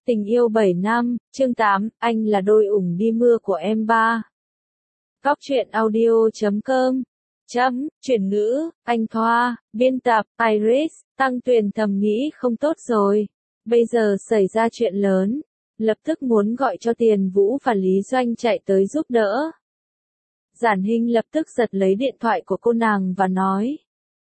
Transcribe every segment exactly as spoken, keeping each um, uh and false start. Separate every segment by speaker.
Speaker 1: Tình yêu bảy năm, chương tám, anh là đôi ủng đi mưa của em ba. Góc truyện audio chấm com. Chấm, chuyển ngữ, anh Thoa, biên tập, Iris, Tăng Tuyền thầm nghĩ không tốt rồi. Bây giờ xảy ra chuyện lớn. Lập tức muốn gọi cho Tiền Vũ và Lý Doanh chạy tới giúp đỡ. Giản Hinh lập tức giật lấy điện thoại của cô nàng và nói.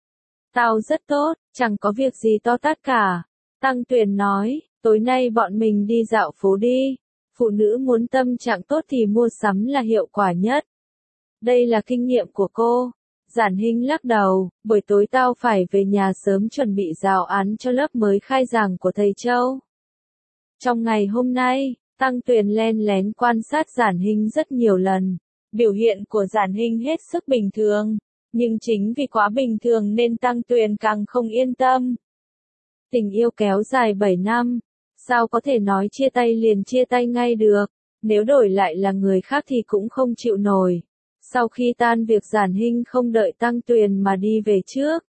Speaker 1: Tao rất tốt, chẳng có việc gì to tát cả. Tăng Tuyền nói. Tối nay bọn mình đi dạo phố đi. Phụ nữ muốn tâm trạng tốt thì mua sắm là hiệu quả nhất. Đây là kinh nghiệm của cô. Giản Hinh lắc đầu, buổi tối tao phải về nhà sớm chuẩn bị giáo án cho lớp mới khai giảng của thầy Châu. Trong ngày hôm nay, Tăng Tuyền len lén quan sát Giản Hinh rất nhiều lần. Biểu hiện của Giản Hinh hết sức bình thường. Nhưng chính vì quá bình thường nên Tăng Tuyền càng không yên tâm. Tình yêu kéo dài bảy năm. Sao có thể nói chia tay liền chia tay ngay được, nếu đổi lại là người khác thì cũng không chịu nổi. Sau khi tan việc Giản Hinh không đợi Tăng Tuyền mà đi về trước.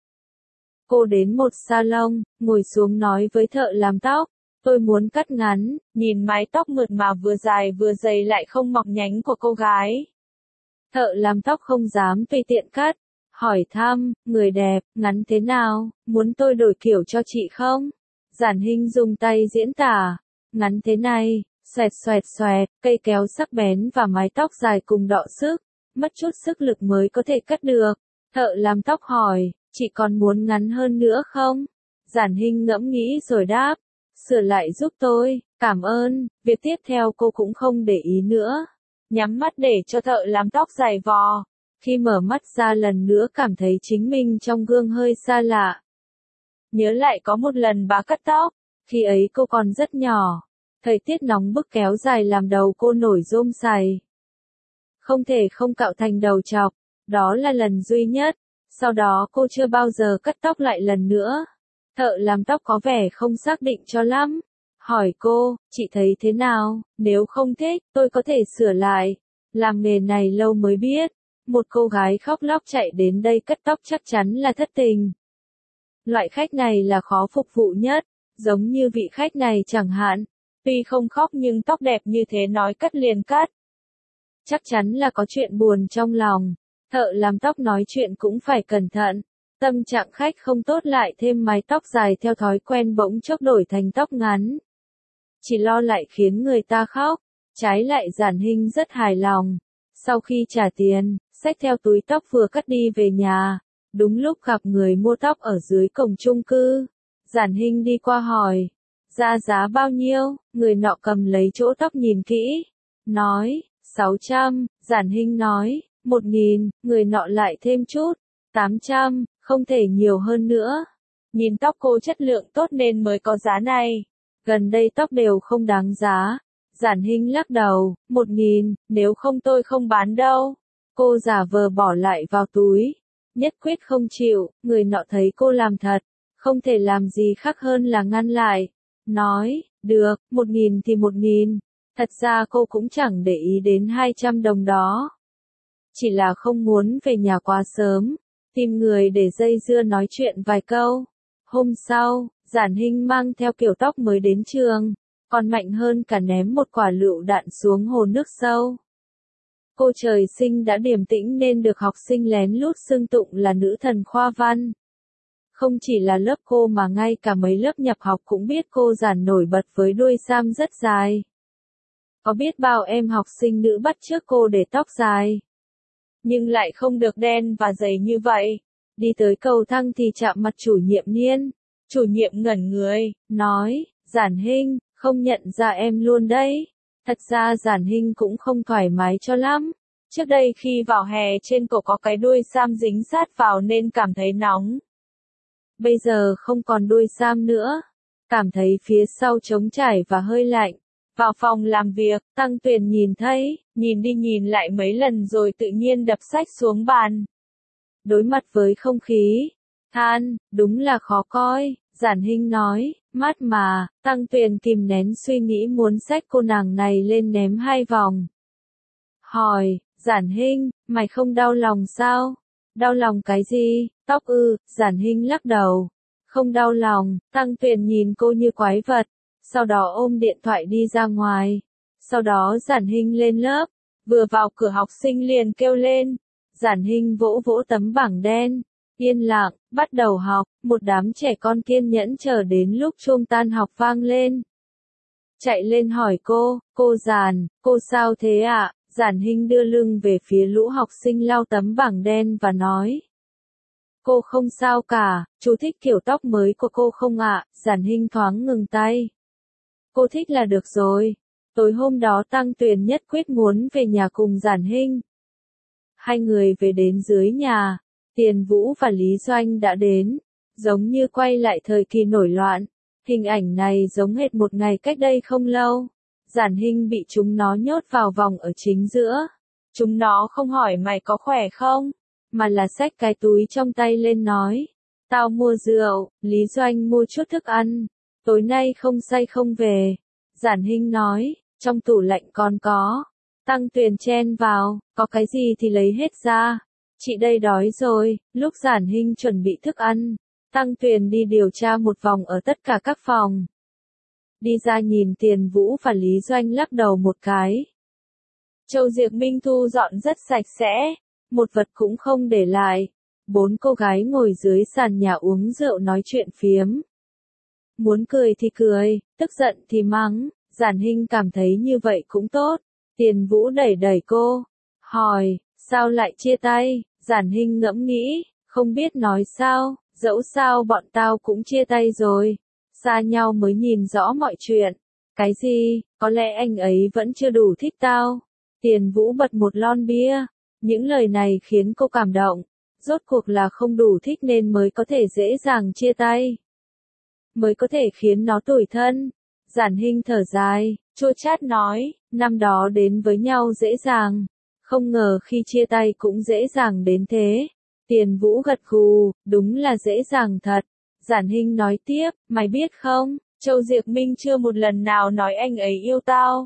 Speaker 1: Cô đến một salon, ngồi xuống nói với thợ làm tóc, tôi muốn cắt ngắn, nhìn mái tóc mượt mà vừa dài vừa dày lại không mọc nhánh của cô gái. Thợ làm tóc không dám tùy tiện cắt, hỏi thăm, người đẹp, ngắn thế nào, muốn tôi đổi kiểu cho chị không? Giản Hinh dùng tay diễn tả, ngắn thế này, xoẹt xoẹt xoẹt, cây kéo sắc bén và mái tóc dài cùng đọ sức, mất chút sức lực mới có thể cắt được. Thợ làm tóc hỏi, chị còn muốn ngắn hơn nữa không? Giản Hinh ngẫm nghĩ rồi đáp, sửa lại giúp tôi, cảm ơn. Việc tiếp theo cô cũng không để ý nữa, nhắm mắt để cho thợ làm tóc giày vò. Khi mở mắt ra lần nữa cảm thấy chính mình trong gương hơi xa lạ. Nhớ lại có một lần bà cắt tóc, khi ấy cô còn rất nhỏ. Thời tiết nóng bức kéo dài làm đầu cô nổi rôm sày. Không thể không cạo thành đầu chọc, đó là lần duy nhất. Sau đó cô chưa bao giờ cắt tóc lại lần nữa. Thợ làm tóc có vẻ không xác định cho lắm. Hỏi cô, chị thấy thế nào, nếu không thích, tôi có thể sửa lại. Làm nghề này lâu mới biết, một cô gái khóc lóc chạy đến đây cắt tóc chắc chắn là thất tình. Loại khách này là khó phục vụ nhất, giống như vị khách này chẳng hạn. Tuy không khóc nhưng tóc đẹp như thế nói cắt liền cắt. Chắc chắn là có chuyện buồn trong lòng. Thợ làm tóc nói chuyện cũng phải cẩn thận. Tâm trạng khách không tốt lại thêm mái tóc dài theo thói quen bỗng chốc đổi thành tóc ngắn. Chỉ lo lại khiến người ta khóc. Trái lại Giản Hinh rất hài lòng. Sau khi trả tiền, xách theo túi tóc vừa cắt đi về nhà. Đúng lúc gặp người mua tóc ở dưới cổng chung cư. Giản Hinh đi qua hỏi. Ra giá bao nhiêu? Người nọ cầm lấy chỗ tóc nhìn kỹ. Nói, sáu trăm. Giản Hinh nói, một nghìn. Người nọ lại thêm chút. tám trăm. Không thể nhiều hơn nữa. Nhìn tóc cô chất lượng tốt nên mới có giá này. Gần đây tóc đều không đáng giá. Giản Hinh lắc đầu, một nghìn. Nếu không tôi không bán đâu. Cô giả vờ bỏ lại vào túi. Nhất quyết không chịu, người nọ thấy cô làm thật, không thể làm gì khác hơn là ngăn lại. Nói, được, một nghìn thì một nghìn. Thật ra cô cũng chẳng để ý đến hai trăm đồng đó. Chỉ là không muốn về nhà quá sớm, tìm người để dây dưa nói chuyện vài câu. Hôm sau, Giản Hinh mang theo kiểu tóc mới đến trường, còn mạnh hơn cả ném một quả lựu đạn xuống hồ nước sâu. Cô trời sinh đã điềm tĩnh nên được học sinh lén lút xưng tụng là nữ thần khoa văn. Không chỉ là lớp cô mà ngay cả mấy lớp nhập học cũng biết cô Giản nổi bật với đuôi sam rất dài. Có biết bao em học sinh nữ bắt chước cô để tóc dài. Nhưng lại không được đen và dày như vậy. Đi tới cầu thang thì chạm mặt chủ nhiệm Niên. Chủ nhiệm ngẩn người, nói, Giản Hinh, không nhận ra em luôn đấy. Thật ra Giản Hinh cũng không thoải mái cho lắm. Trước đây khi vào hè trên cổ có cái đuôi sam dính sát vào nên cảm thấy nóng. Bây giờ không còn đuôi sam nữa. Cảm thấy phía sau trống trải và hơi lạnh. Vào phòng làm việc, Tăng Tuyền nhìn thấy, nhìn đi nhìn lại mấy lần rồi tự nhiên đập sách xuống bàn. Đối mặt với không khí, than, đúng là khó coi. Giản Hinh nói, mát mà. Tăng Tuyền kìm nén suy nghĩ muốn xách cô nàng này lên ném hai vòng. Hỏi, Giản Hinh, mày không đau lòng sao? Đau lòng cái gì? Tóc ư? Giản Hinh lắc đầu. Không đau lòng. Tăng Tuyền nhìn cô như quái vật. sau đó ôm điện thoại đi ra ngoài. Sau đó Giản Hinh lên lớp, vừa vào cửa học sinh liền kêu lên. Giản Hinh vỗ vỗ tấm bảng đen, yên lặng, bắt đầu học, một đám trẻ con kiên nhẫn chờ đến lúc chuông tan học vang lên. Chạy lên hỏi cô, cô Giản, cô sao thế ạ? À? Giản Hinh đưa lưng về phía lũ học sinh lau tấm bảng đen và nói. Cô không sao cả, chú thích kiểu tóc mới của cô không ạ? À? Giản Hinh thoáng ngừng tay. Cô thích là được rồi. Tối hôm đó Tăng Tuyền nhất quyết muốn về nhà cùng Giản Hinh. Hai người về đến dưới nhà, Tiền Vũ và Lý Doanh đã đến, giống như quay lại thời kỳ nổi loạn. Hình ảnh này giống hệt một ngày cách đây không lâu. Giản Hinh bị chúng nó nhốt vào vòng ở chính giữa. Chúng nó không hỏi mày có khỏe không, mà là xách cái túi trong tay lên nói. Tao mua rượu, Lý Doanh mua chút thức ăn, tối nay không say không về. Giản Hinh nói, trong tủ lạnh còn có. Tăng Tuyền chen vào, có cái gì thì lấy hết ra. Chị đây đói rồi. Lúc Giản Hinh chuẩn bị thức ăn, Tăng Tuyền đi điều tra một vòng ở tất cả các phòng. Đi ra nhìn Tiền Vũ và Lý Doanh lắc đầu một cái. Châu Diệc Minh thu dọn rất sạch sẽ, một vật cũng không để lại. Bốn cô gái ngồi dưới sàn nhà uống rượu nói chuyện phiếm. Muốn cười thì cười, tức giận thì mắng. Giản Hinh cảm thấy như vậy cũng tốt. Tiền Vũ đẩy đẩy cô, hỏi, sao lại chia tay? Giản Hinh ngẫm nghĩ, không biết nói sao, dẫu sao bọn tao cũng chia tay rồi. Xa nhau mới nhìn rõ mọi chuyện. Cái gì, có lẽ anh ấy vẫn chưa đủ thích tao. Tiền Vũ bật một lon bia. Những lời này khiến cô cảm động. Rốt cuộc là không đủ thích nên mới có thể dễ dàng chia tay. Mới có thể khiến nó tủi thân. Giản Hinh thở dài, chua chát nói, năm đó đến với nhau dễ dàng. Không ngờ khi chia tay cũng dễ dàng đến thế. Tiền Vũ gật gù, đúng là dễ dàng thật. Giản Hinh nói tiếp, mày biết không, Châu Diệc Minh chưa một lần nào nói anh ấy yêu tao.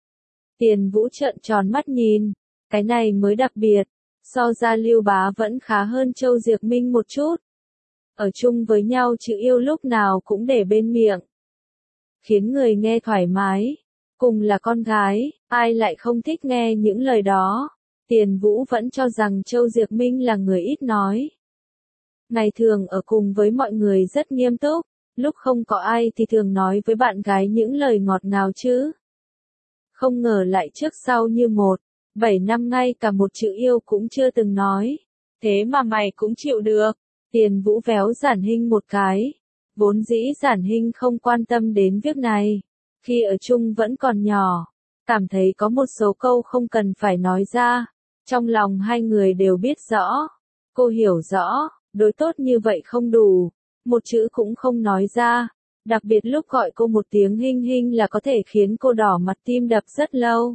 Speaker 1: Tiền Vũ trợn tròn mắt nhìn, cái này mới đặc biệt, so ra Lưu Bá vẫn khá hơn Châu Diệc Minh một chút. Ở chung với nhau chữ yêu lúc nào cũng để bên miệng. Khiến người nghe thoải mái, cùng là con gái, ai lại không thích nghe những lời đó. Tiền Vũ vẫn cho rằng Châu Diệc Minh là người ít nói. Ngày thường ở cùng với mọi người rất nghiêm túc, lúc không có ai thì thường nói với bạn gái những lời ngọt ngào chứ. Không ngờ lại trước sau như một, bảy năm ngay cả một chữ yêu cũng chưa từng nói. Thế mà mày cũng chịu được. Tiền Vũ véo Giản Hinh một cái. Vốn dĩ Giản Hinh không quan tâm đến việc này. Khi ở chung vẫn còn nhỏ, cảm thấy có một số câu không cần phải nói ra. Trong lòng hai người đều biết rõ. Cô hiểu rõ, đối tốt như vậy không đủ. Một chữ cũng không nói ra. Đặc biệt lúc gọi cô một tiếng Hinh Hinh là có thể khiến cô đỏ mặt tim đập rất lâu.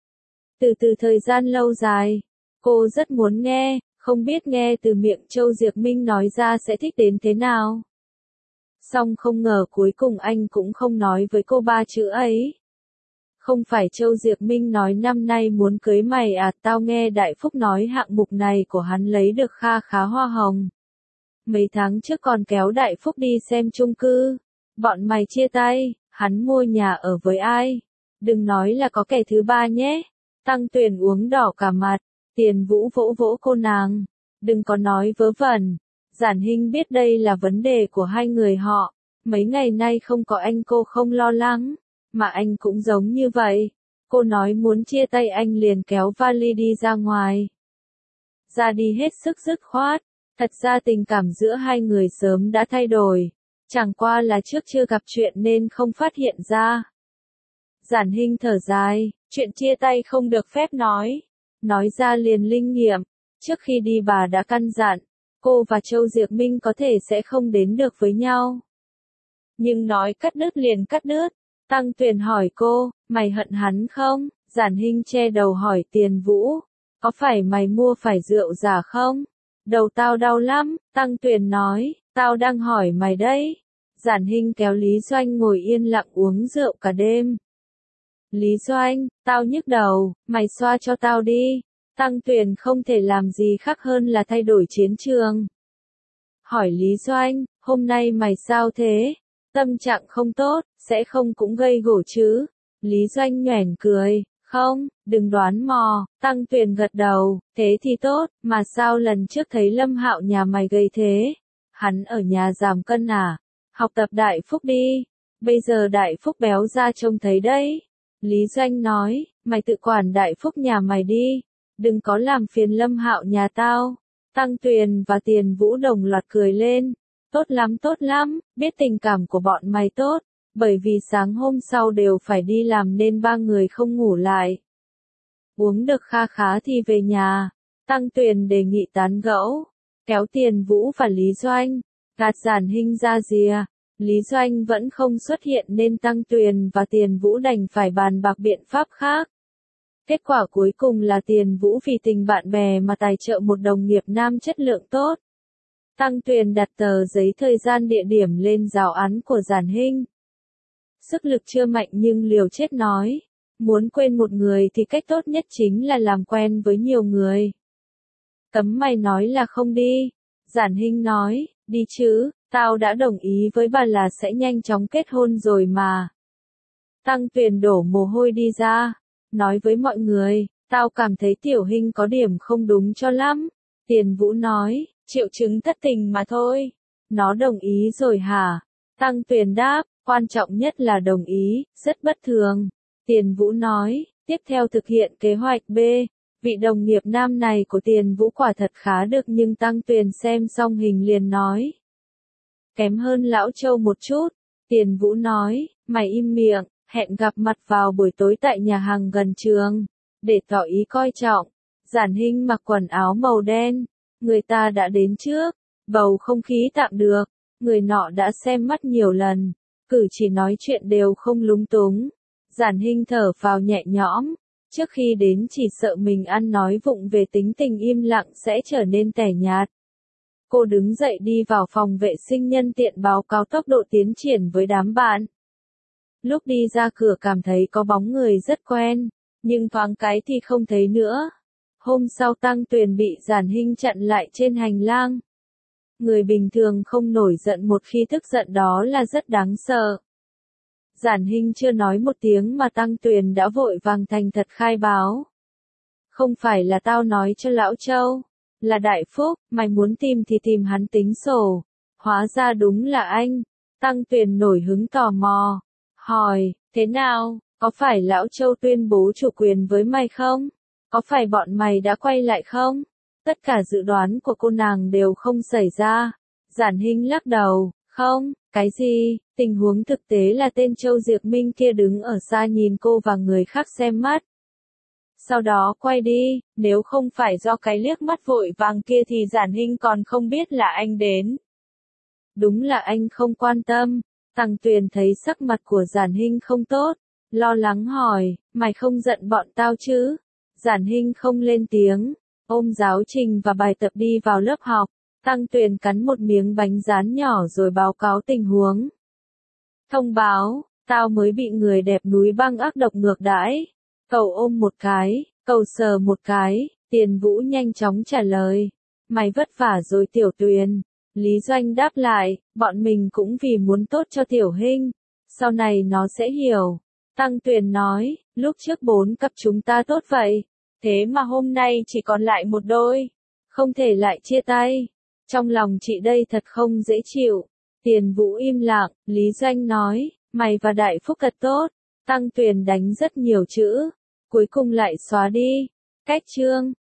Speaker 1: Từ từ thời gian lâu dài, cô rất muốn nghe, không biết nghe từ miệng Châu Diệc Minh nói ra sẽ thích đến thế nào. Song không ngờ cuối cùng anh cũng không nói với cô ba chữ ấy. Không phải Châu Diệc Minh nói năm nay muốn cưới mày à, tao nghe Đại Phúc nói hạng mục này của hắn lấy được kha khá hoa hồng. Mấy tháng trước còn kéo Đại Phúc đi xem chung cư. Bọn mày chia tay, hắn mua nhà ở với ai? Đừng nói là có kẻ thứ ba nhé. Tăng Tuyền uống đỏ cả mặt. Tiền Vũ vỗ vỗ cô nàng. Đừng có nói vớ vẩn. Giản Hinh biết đây là vấn đề của hai người họ. Mấy ngày nay không có anh cô không lo lắng. Mà anh cũng giống như vậy. Cô nói muốn chia tay anh liền kéo vali đi ra ngoài. Ra đi hết sức dứt khoát. Thật ra tình cảm giữa hai người sớm đã thay đổi. Chẳng qua là trước chưa gặp chuyện nên không phát hiện ra. Giản Hinh thở dài, chuyện chia tay không được phép nói. Nói ra liền linh nghiệm. Trước khi đi bà đã căn dặn, cô và Châu Diệc Minh có thể sẽ không đến được với nhau. Nhưng nói cắt đứt liền cắt đứt. Tăng Tuyền hỏi cô, mày hận hắn không? Giản Hinh che đầu hỏi Tiền Vũ, có phải mày mua phải rượu giả không? Đầu tao đau lắm, Tăng Tuyền nói, tao đang hỏi mày đấy. Giản Hinh kéo Lý Doanh ngồi yên lặng uống rượu cả đêm. Lý Doanh, tao nhức đầu, mày xoa cho tao đi. Tăng Tuyền không thể làm gì khác hơn là thay đổi chiến trường. Hỏi Lý Doanh, hôm nay mày sao thế? Tâm trạng không tốt, sẽ không cũng gây gổ chứ. Lý Doanh nhoẻn cười, không, đừng đoán mò, Tăng Tuyền gật đầu, thế thì tốt, mà sao lần trước thấy Lâm Hạo nhà mày gầy thế? Hắn ở nhà giảm cân à? Học tập Đại Phúc đi, bây giờ Đại Phúc béo ra trông thấy đấy. Lý Doanh nói, mày tự quản Đại Phúc nhà mày đi, đừng có làm phiền Lâm Hạo nhà tao. Tăng Tuyền và Tiền Vũ đồng loạt cười lên, tốt lắm tốt lắm, biết tình cảm của bọn mày tốt, bởi vì sáng hôm sau đều phải đi làm nên ba người không ngủ lại. Uống được kha khá thì về nhà, Tăng Tuyền đề nghị tán gẫu, kéo Tiền Vũ và Lý Doanh, gạt Giản Hinh ra rìa. Lý Doanh vẫn không xuất hiện nên Tăng Tuyền và Tiền Vũ đành phải bàn bạc biện pháp khác. Kết quả cuối cùng là Tiền Vũ vì tình bạn bè mà tài trợ một đồng nghiệp nam chất lượng tốt. Tăng Tuyền đặt tờ giấy thời gian địa điểm lên giáo án của Giản Hinh. Sức lực chưa mạnh nhưng liều chết nói, muốn quên một người thì cách tốt nhất chính là làm quen với nhiều người. Cấm mày nói là không đi. Giản Hinh nói, đi chứ, tao đã đồng ý với bà là sẽ nhanh chóng kết hôn rồi mà. Tăng Tuyền đổ mồ hôi đi ra, nói với mọi người, tao cảm thấy Tiểu Hinh có điểm không đúng cho lắm. Tiền Vũ nói, triệu chứng thất tình mà thôi. Nó đồng ý rồi hả? Tăng Tuyền đáp, quan trọng nhất là đồng ý, rất bất thường. Tiền Vũ nói, tiếp theo thực hiện kế hoạch B. Vị đồng nghiệp nam này của Tiền Vũ quả thật khá được nhưng Tăng Tuyền xem xong hình liền nói. Kém hơn Lão Châu một chút. Tiền Vũ nói, mày im miệng, hẹn gặp mặt vào buổi tối tại nhà hàng gần trường. Để tỏ ý coi trọng. Giản Hinh mặc quần áo màu đen. Người ta đã đến trước. Bầu không khí tạm được. Người nọ đã xem mắt nhiều lần. Cử chỉ nói chuyện đều không lúng túng. Giản Hinh thở phào nhẹ nhõm. Trước khi đến chỉ sợ mình ăn nói vụng về tính tình im lặng sẽ trở nên tẻ nhạt. Cô đứng dậy đi vào phòng vệ sinh nhân tiện báo cáo tốc độ tiến triển với đám bạn. Lúc đi ra cửa cảm thấy có bóng người rất quen, nhưng thoáng cái thì không thấy nữa. Hôm sau Tăng Tuyền bị Giản Hinh chặn lại trên hành lang. Người bình thường không nổi giận một khi tức giận đó là rất đáng sợ. Giản Hinh chưa nói một tiếng mà Tăng Tuyền đã vội vàng thành thật khai báo. Không phải là tao nói cho Lão Châu, là Đại Phúc, mày muốn tìm thì tìm hắn tính sổ. Hóa ra đúng là anh. Tăng Tuyền nổi hứng tò mò. Hỏi, thế nào, có phải Lão Châu tuyên bố chủ quyền với mày không? Có phải bọn mày đã quay lại không? Tất cả dự đoán của cô nàng đều không xảy ra. Giản Hinh lắc đầu, không, cái gì, tình huống thực tế là tên Châu Diệc Minh kia đứng ở xa nhìn cô và người khác xem mắt. Sau đó quay đi, nếu không phải do cái liếc mắt vội vàng kia thì Giản Hinh còn không biết là anh đến. Đúng là anh không quan tâm. Tăng Tuyền thấy sắc mặt của Giản Hinh không tốt, lo lắng hỏi, mày không giận bọn tao chứ? Giản Hinh không lên tiếng, ôm giáo trình và bài tập đi vào lớp học. Tăng Tuyền cắn một miếng bánh rán nhỏ rồi báo cáo tình huống. Thông báo, tao mới bị người đẹp núi băng ác độc ngược đãi. Cậu ôm một cái, cậu sờ một cái, Tiền Vũ nhanh chóng trả lời. Mày vất vả rồi Tiểu Tuyền. Lý Doanh đáp lại, bọn mình cũng vì muốn tốt cho Tiểu Hinh. Sau này nó sẽ hiểu. Tăng Tuyền nói, lúc trước bốn cặp chúng ta tốt vậy. Thế mà hôm nay chỉ còn lại một đôi. Không thể lại chia tay. Trong lòng chị đây thật không dễ chịu. Tiền Vũ im lặng, Lý Doanh nói, mày và Đại Phúc thật tốt. Tăng Tuyền đánh rất nhiều chữ. Cuối cùng lại xóa đi. Cách chương.